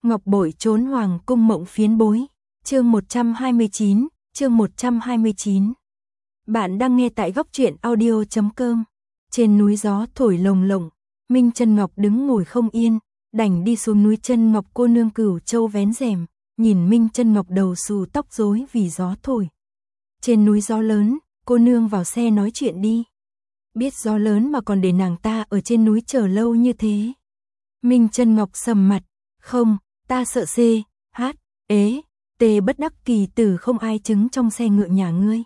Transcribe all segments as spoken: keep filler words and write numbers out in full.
Ngọc bội trốn hoàng cung mộng phiến bối. Chương một trăm hai mươi chín, chương một trăm hai mươi chín. Bạn đang nghe tại góc truyện audio chấm com. Trên núi gió thổi lồng lộng, Minh Chân Ngọc đứng ngồi không yên, đành đi xuống núi. Chân Ngọc cô nương Cửu Châu vén rèm, nhìn Minh Chân Ngọc đầu xù tóc rối vì gió thổi. Trên núi gió lớn, cô nương vào xe nói chuyện đi. Biết gió lớn mà còn để nàng ta ở trên núi chờ lâu như thế. Minh Chân Ngọc sầm mặt, không, ta sợ C, H, ế, T bất đắc kỳ tử không ai chứng trong xe ngựa nhà ngươi.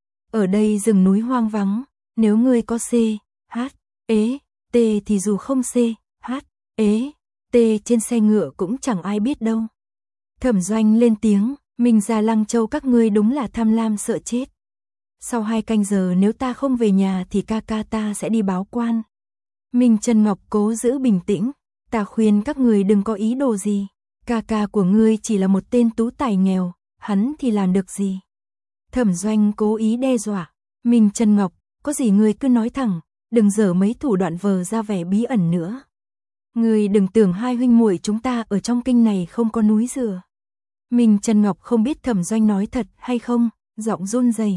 Ở đây rừng núi hoang vắng, nếu ngươi có C, H, ế, T thì dù không C, H, ế, T trên xe ngựa cũng chẳng ai biết đâu. Thẩm Doanh lên tiếng, Minh ra Lăng Châu các ngươi đúng là tham lam sợ chết. Sau hai canh giờ nếu ta không về nhà thì ca ca ta sẽ đi báo quan. Minh Chân Ngọc cố giữ bình tĩnh, ta khuyên các người đừng có ý đồ gì. Ca ca của ngươi chỉ là một tên tú tài nghèo, hắn thì làm được gì? Thẩm Doanh cố ý đe dọa, Minh Chân Ngọc, có gì ngươi cứ nói thẳng, đừng dở mấy thủ đoạn vờ ra vẻ bí ẩn nữa. Ngươi đừng tưởng hai huynh muội chúng ta ở trong kinh này không có núi dựa. Minh Chân Ngọc không biết Thẩm Doanh nói thật hay không, giọng run rẩy.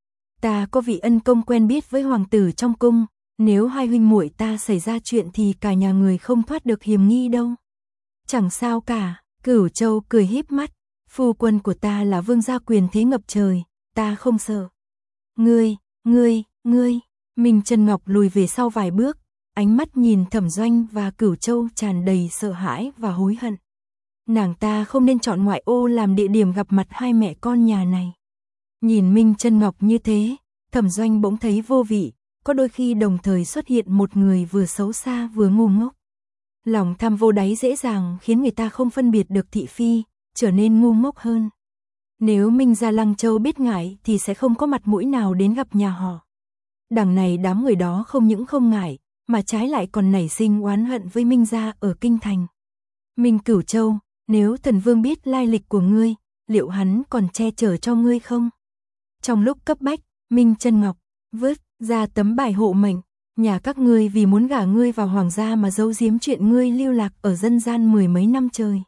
Ta có vị ân công quen biết với hoàng tử trong cung, nếu hai huynh muội ta xảy ra chuyện thì cả nhà người không thoát được hiểm nghi đâu. Chẳng sao cả, Cửu Châu cười híp mắt, phu quân của ta là vương gia quyền thế ngập trời, ta không sợ. Ngươi, ngươi, ngươi, Minh Chân Ngọc lùi về sau vài bước, ánh mắt nhìn Thẩm Doanh và Cửu Châu tràn đầy sợ hãi và hối hận. Nàng ta không nên chọn ngoại ô làm địa điểm gặp mặt hai mẹ con nhà này. Nhìn Minh Chân Ngọc như thế, Thẩm Doanh bỗng thấy vô vị, có đôi khi đồng thời xuất hiện một người vừa xấu xa vừa ngu ngốc. Lòng tham vô đáy dễ dàng khiến người ta không phân biệt được thị phi, trở nên ngu ngốc hơn. Nếu Minh gia Lăng Châu biết ngại thì sẽ không có mặt mũi nào đến gặp nhà họ. Đằng này đám người đó không những không ngại, mà trái lại còn nảy sinh oán hận với Minh gia ở kinh thành. Minh Cửu Châu, nếu thần vương biết lai lịch của ngươi, liệu hắn còn che chở cho ngươi không? Trong lúc cấp bách, Minh Chân Ngọc vứt ra tấm bài hộ mệnh, nhà các ngươi vì muốn gả ngươi vào hoàng gia mà giấu giếm chuyện ngươi lưu lạc ở dân gian mười mấy năm trời.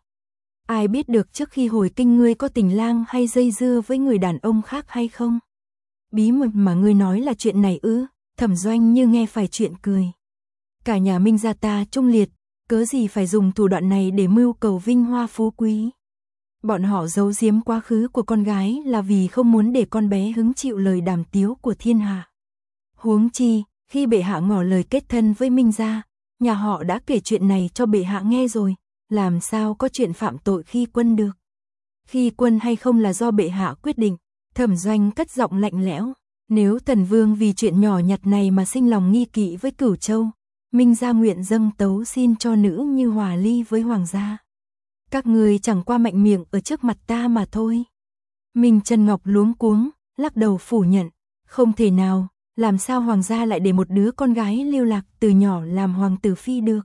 Ai biết được trước khi hồi kinh ngươi có tình lang hay dây dưa với người đàn ông khác hay không? Bí mật mà ngươi nói là chuyện này ư? Thẩm Doanh như nghe phải chuyện cười. Cả nhà Minh gia ta trung liệt, cớ gì phải dùng thủ đoạn này để mưu cầu vinh hoa phú quý? Bọn họ giấu giếm quá khứ của con gái là vì không muốn để con bé hứng chịu lời đàm tiếu của thiên hạ. Huống chi, khi bệ hạ ngỏ lời kết thân với Minh gia, nhà họ đã kể chuyện này cho bệ hạ nghe rồi, làm sao có chuyện phạm tội khi quân được. Khi quân hay không là do bệ hạ quyết định. Thẩm Doanh cất giọng lạnh lẽo, nếu thần vương vì chuyện nhỏ nhặt này mà sinh lòng nghi kỵ với Cửu Châu, Minh gia nguyện dâng tấu xin cho nữ như hòa ly với hoàng gia. Các người chẳng qua mạnh miệng ở trước mặt ta mà thôi. Minh Chân Ngọc luống cuống, lắc đầu phủ nhận, không thể nào, làm sao hoàng gia lại để một đứa con gái lưu lạc từ nhỏ làm hoàng tử phi được.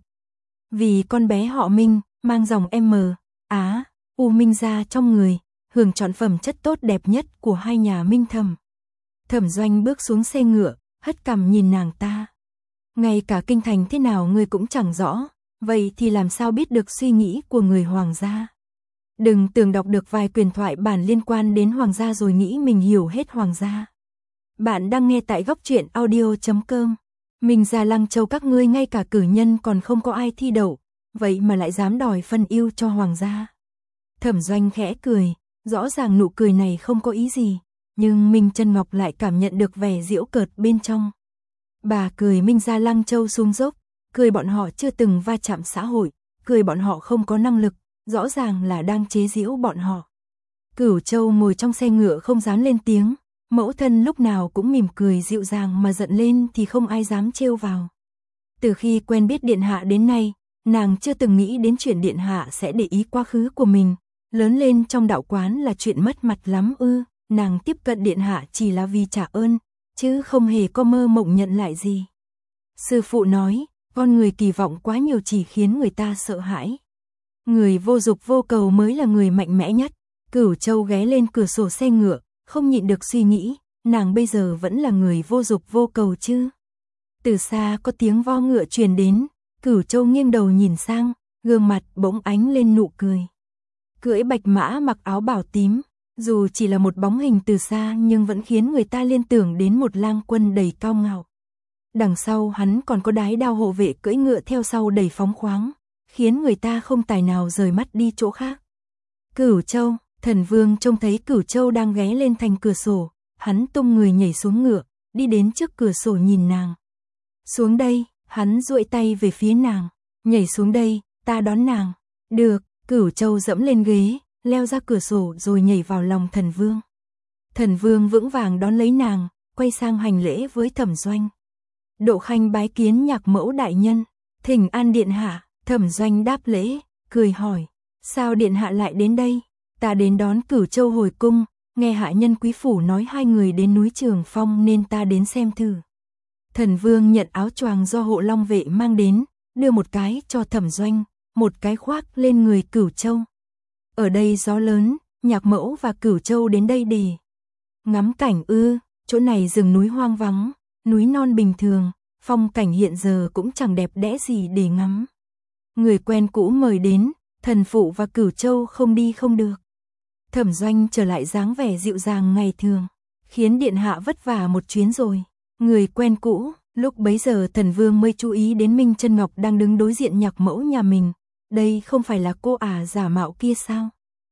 Vì con bé họ Minh, mang dòng M, Á, U Minh gia trong người, hưởng chọn phẩm chất tốt đẹp nhất của hai nhà Minh Thẩm. Thẩm Doanh bước xuống xe ngựa, hất cằm nhìn nàng ta. Ngay cả kinh thành thế nào ngươi cũng chẳng rõ, vậy thì làm sao biết được suy nghĩ của người hoàng gia? Đừng tưởng đọc được vài quyền thoại bản liên quan đến hoàng gia rồi nghĩ mình hiểu hết hoàng gia. Bạn đang nghe tại góc truyện audio chấm com. Minh gia Lăng Châu các ngươi ngay cả cử nhân còn không có ai thi đậu, vậy mà lại dám đòi phân ưu cho hoàng gia. Thẩm Doanh khẽ cười, rõ ràng nụ cười này không có ý gì, nhưng Minh Chân Ngọc lại cảm nhận được vẻ giễu cợt bên trong. Bà cười Minh gia Lăng Châu xuống dốc, cười bọn họ chưa từng va chạm xã hội, cười bọn họ không có năng lực, rõ ràng là đang chế giễu bọn họ. Cửu Châu ngồi trong xe ngựa không dám lên tiếng, mẫu thân lúc nào cũng mỉm cười dịu dàng mà giận lên thì không ai dám trêu vào. Từ khi quen biết điện hạ đến nay, nàng chưa từng nghĩ đến chuyện điện hạ sẽ để ý quá khứ của mình, lớn lên trong đạo quán là chuyện mất mặt lắm ư, nàng tiếp cận điện hạ chỉ là vì trả ơn, chứ không hề có mơ mộng nhận lại gì. Sư phụ nói, con người kỳ vọng quá nhiều chỉ khiến người ta sợ hãi. Người vô dục vô cầu mới là người mạnh mẽ nhất. Cửu Châu ghé lên cửa sổ xe ngựa, không nhịn được suy nghĩ, nàng bây giờ vẫn là người vô dục vô cầu chứ? Từ xa có tiếng vo ngựa truyền đến, Cửu Châu nghiêng đầu nhìn sang, gương mặt bỗng ánh lên nụ cười. cưỡi bạch mã mặc áo bảo tím, dù chỉ là một bóng hình từ xa nhưng vẫn khiến người ta liên tưởng đến một lang quân đầy cao ngạo. Đằng sau hắn còn có đái đao hộ vệ cưỡi ngựa theo sau đầy phóng khoáng, khiến người ta không tài nào rời mắt đi chỗ khác. Cửu Châu, Thần Vương trông thấy Cửu Châu đang ghé lên thành cửa sổ, hắn tung người nhảy xuống ngựa, đi đến trước cửa sổ nhìn nàng. Xuống đây, hắn duỗi tay về phía nàng, nhảy xuống đây, ta đón nàng. Được, Cửu Châu dẫm lên ghế, leo ra cửa sổ rồi nhảy vào lòng Thần Vương. Thần Vương vững vàng đón lấy nàng, quay sang hành lễ với Thẩm Doanh. Độ Khanh bái kiến nhạc mẫu đại nhân, thỉnh an điện hạ. Thẩm Doanh đáp lễ, cười hỏi, sao điện hạ lại đến đây? Ta đến đón Cửu Châu hồi cung, nghe hạ nhân quý phủ nói hai người đến núi Trường Phong nên ta đến xem thử. Thần Vương nhận áo choàng do hộ long vệ mang đến, đưa một cái cho Thẩm Doanh, một cái khoác lên người Cửu Châu. Ở đây gió lớn, nhạc mẫu và Cửu Châu đến đây để ngắm cảnh ư? Chỗ này rừng núi hoang vắng, núi non bình thường, phong cảnh hiện giờ cũng chẳng đẹp đẽ gì để ngắm. Người quen cũ mời đến, thần phụ và Cửu Châu không đi không được. Thẩm Doanh trở lại dáng vẻ dịu dàng ngày thường, khiến điện hạ vất vả một chuyến rồi. Người quen cũ, lúc bấy giờ Thần Vương mới chú ý đến Minh Chân Ngọc đang đứng đối diện nhạc mẫu nhà mình. Đây không phải là cô ả giả mạo kia sao?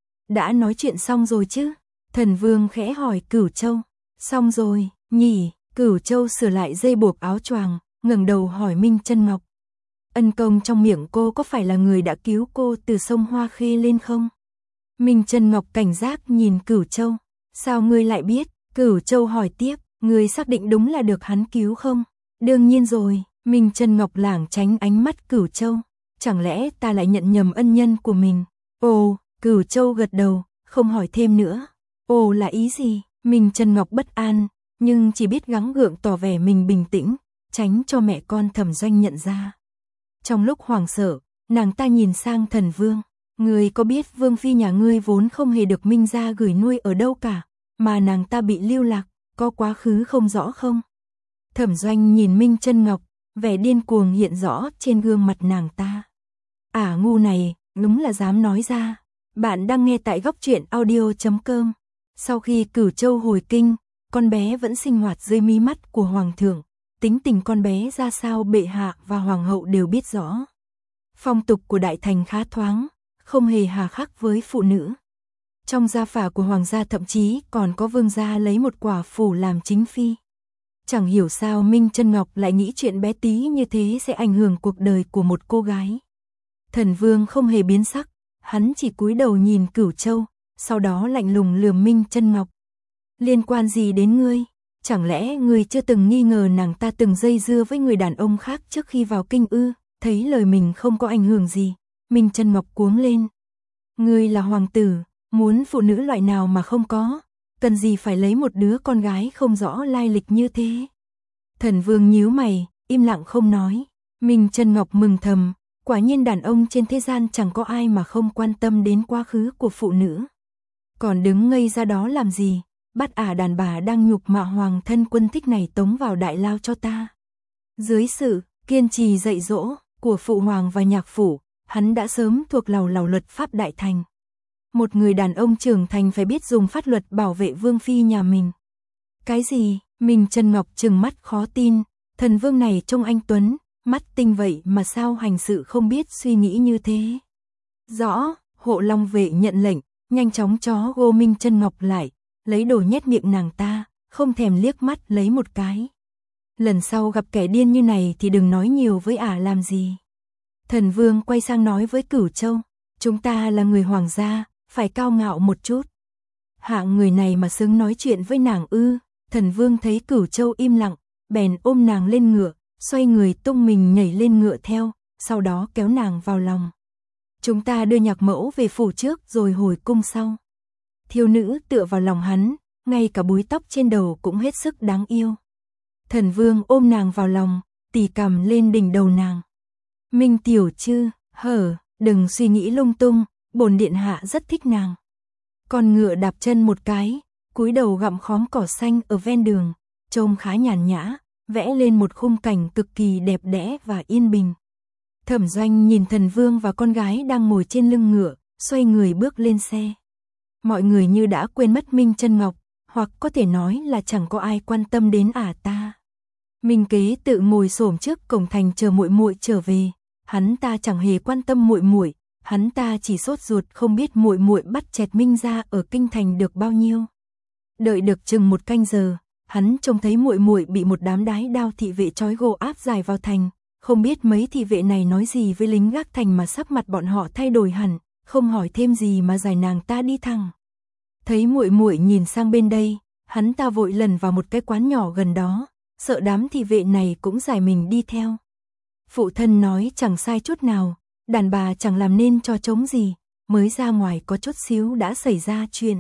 Đã nói chuyện xong rồi chứ? Thần Vương khẽ hỏi Cửu Châu. Xong rồi, nhỉ? Cửu Châu sửa lại dây buộc áo choàng, ngẩng đầu hỏi Minh Chân Ngọc. Ân công trong miệng cô có phải là người đã cứu cô từ sông Hoa Khê lên không? Minh Chân Ngọc cảnh giác nhìn Cửu Châu. Sao ngươi lại biết? Cửu Châu hỏi tiếp, ngươi xác định đúng là được hắn cứu không? Đương nhiên rồi, Minh Chân Ngọc lảng tránh ánh mắt Cửu Châu. Chẳng lẽ ta lại nhận nhầm ân nhân của mình? Ồ, Cửu Châu gật đầu, không hỏi thêm nữa. Ồ là ý gì? Minh Chân Ngọc bất an, nhưng chỉ biết gắng gượng tỏ vẻ mình bình tĩnh, tránh cho mẹ con Thẩm Doanh nhận ra. Trong lúc hoảng sợ, nàng ta nhìn sang Thần Vương. Ngươi có biết Vương Phi nhà ngươi vốn không hề được Minh gia gửi nuôi ở đâu cả, mà nàng ta bị lưu lạc, có quá khứ không rõ không? Thẩm Doanh nhìn Minh Chân Ngọc, vẻ điên cuồng hiện rõ trên gương mặt nàng ta. Ả ngu này, đúng là dám nói ra. Bạn đang nghe tại góc truyện audio chấm com. Sau khi Cửu Châu hồi kinh, con bé vẫn sinh hoạt dưới mí mắt của Hoàng thượng. Tính tình con bé ra sao bệ hạ và Hoàng hậu đều biết rõ. Phong tục của Đại Thành khá thoáng, không hề hà khắc với phụ nữ. Trong gia phả của Hoàng gia thậm chí còn có vương gia lấy một quả phủ làm chính phi. Chẳng hiểu sao Minh Chân Ngọc lại nghĩ chuyện bé tí như thế sẽ ảnh hưởng cuộc đời của một cô gái. Thần Vương không hề biến sắc, hắn chỉ cúi đầu nhìn Cửu Châu, sau đó lạnh lùng lườm Minh Chân Ngọc. Liên quan gì đến ngươi? Chẳng lẽ ngươi chưa từng nghi ngờ nàng ta từng dây dưa với người đàn ông khác trước khi vào kinh ư? Thấy lời mình không có ảnh hưởng gì, Minh Chân Ngọc cuống lên. Ngươi là hoàng tử, muốn phụ nữ loại nào mà không có, cần gì phải lấy một đứa con gái không rõ lai lịch như thế? Thần Vương nhíu mày, im lặng không nói. Minh Chân Ngọc mừng thầm, quả nhiên đàn ông trên thế gian chẳng có ai mà không quan tâm đến quá khứ của phụ nữ. Còn đứng ngây ra đó làm gì? Bắt ả đàn bà đang nhục mạ hoàng thân quân thích này tống vào đại lao cho ta. Dưới sự kiên trì dạy dỗ của phụ hoàng và nhạc phủ, hắn đã sớm thuộc lầu lầu luật pháp Đại Thành. Một người đàn ông trưởng thành phải biết dùng pháp luật bảo vệ vương phi nhà mình. Cái gì? Minh Chân Ngọc trừng mắt khó tin, thần vương này trông anh tuấn, mắt tinh vậy mà sao hành sự không biết suy nghĩ như thế? Rõ, hộ long vệ nhận lệnh, nhanh chóng chó gô Minh Chân Ngọc lại, lấy đồ nhét miệng nàng ta, không thèm liếc mắt lấy một cái. Lần sau gặp kẻ điên như này thì đừng nói nhiều với ả làm gì. Thần Vương quay sang nói với Cửu Châu, chúng ta là người hoàng gia, phải cao ngạo một chút. Hạng người này mà xứng nói chuyện với nàng ư? Thần Vương thấy Cửu Châu im lặng, bèn ôm nàng lên ngựa, xoay người tung mình nhảy lên ngựa theo, sau đó kéo nàng vào lòng. Chúng ta đưa nhạc mẫu về phủ trước rồi hồi cung sau. Thiếu nữ tựa vào lòng hắn, ngay cả búi tóc trên đầu cũng hết sức đáng yêu. Thần Vương ôm nàng vào lòng, tì cằm lên đỉnh đầu nàng. Minh tiểu chư, hở, đừng suy nghĩ lung tung, bổn điện hạ rất thích nàng. Con ngựa đạp chân một cái, cúi đầu gặm khóm cỏ xanh ở ven đường, trông khá nhàn nhã, vẽ lên một khung cảnh cực kỳ đẹp đẽ và yên bình. Thẩm Doanh nhìn Thần Vương và con gái đang ngồi trên lưng ngựa, xoay người bước lên xe. Mọi người như đã quên mất Minh Chân Ngọc, hoặc có thể nói là chẳng có ai quan tâm đến ả ta. Minh Kế tự ngồi xổm trước cổng thành chờ muội muội trở về, hắn ta chẳng hề quan tâm muội muội, hắn ta chỉ sốt ruột không biết muội muội bắt chẹt Minh gia ở kinh thành được bao nhiêu. Đợi được chừng một canh giờ, hắn trông thấy muội muội bị một đám đái đao thị vệ trói gô áp giải vào thành, không biết mấy thị vệ này nói gì với lính gác thành mà sắc mặt bọn họ thay đổi hẳn, không hỏi thêm gì mà giải nàng ta đi thẳng. Thấy muội muội nhìn sang bên đây, hắn ta vội lần vào một cái quán nhỏ gần đó, sợ đám thị vệ này cũng giải mình đi theo. Phụ thân nói chẳng sai chút nào, đàn bà chẳng làm nên cho trống gì, mới ra ngoài có chút xíu đã xảy ra chuyện.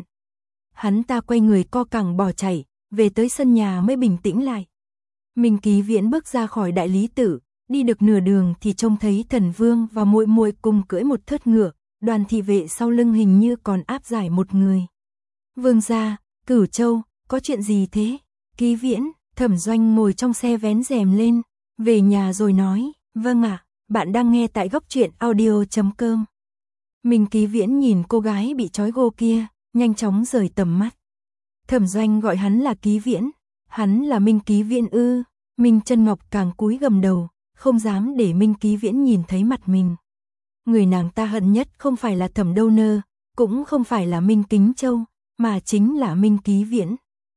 Hắn ta quay người co cẳng bỏ chạy, về tới sân nhà mới bình tĩnh lại. Minh Ký Viễn bước ra khỏi đại lý tự, đi được nửa đường thì trông thấy Thần Vương và muội muội cùng cưỡi một thớt ngựa, đoàn thị vệ sau lưng hình như còn áp giải một người. Vương gia, Cửu Châu, có chuyện gì thế? Ký Viễn, Thẩm Doanh ngồi trong xe vén rèm lên, về nhà rồi nói, vâng ạ, bạn đang nghe tại góc truyện audio chấm com. Minh Ký Viễn nhìn cô gái bị trói gô kia, nhanh chóng rời tầm mắt. Thẩm Doanh gọi hắn là Ký Viễn, hắn là Minh Ký Viễn ư? Minh Chân Ngọc càng cúi gầm đầu, không dám để Minh Ký Viễn nhìn thấy mặt mình. Người nàng ta hận nhất không phải là Thẩm Đâu Nơ, cũng không phải là Minh Kính Châu, mà chính là Minh Ký Viễn.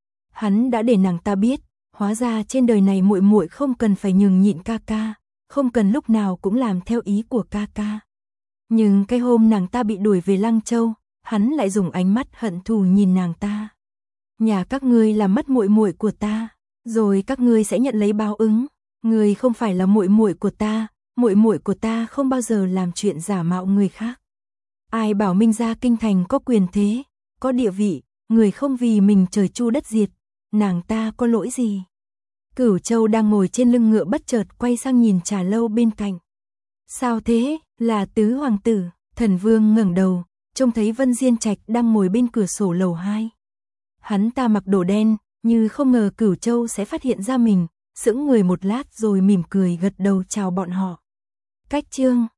Hắn đã để nàng ta biết, hóa ra trên đời này muội muội không cần phải nhường nhịn ca ca, không cần lúc nào cũng làm theo ý của ca ca. Nhưng cái hôm nàng ta bị đuổi về Lăng Châu, hắn lại dùng ánh mắt hận thù nhìn nàng ta. Nhà các ngươi làm mất muội muội của ta, rồi các ngươi sẽ nhận lấy báo ứng. Ngươi không phải là muội muội của ta, muội muội của ta không bao giờ làm chuyện giả mạo người khác. Ai bảo Minh gia kinh thành có quyền thế, có địa vị, người không vì mình trời chu đất diệt, nàng ta có lỗi gì? Cửu Châu đang ngồi trên lưng ngựa bất chợt quay sang nhìn Trà Lâu bên cạnh. Sao thế? Là tứ hoàng tử. Thần Vương ngẩng đầu, trông thấy Vân Diên Trạch đang ngồi bên cửa sổ lầu hai. Hắn ta mặc đồ đen, như không ngờ Cửu Châu sẽ phát hiện ra mình, sững người một lát rồi mỉm cười gật đầu chào bọn họ. Cách chương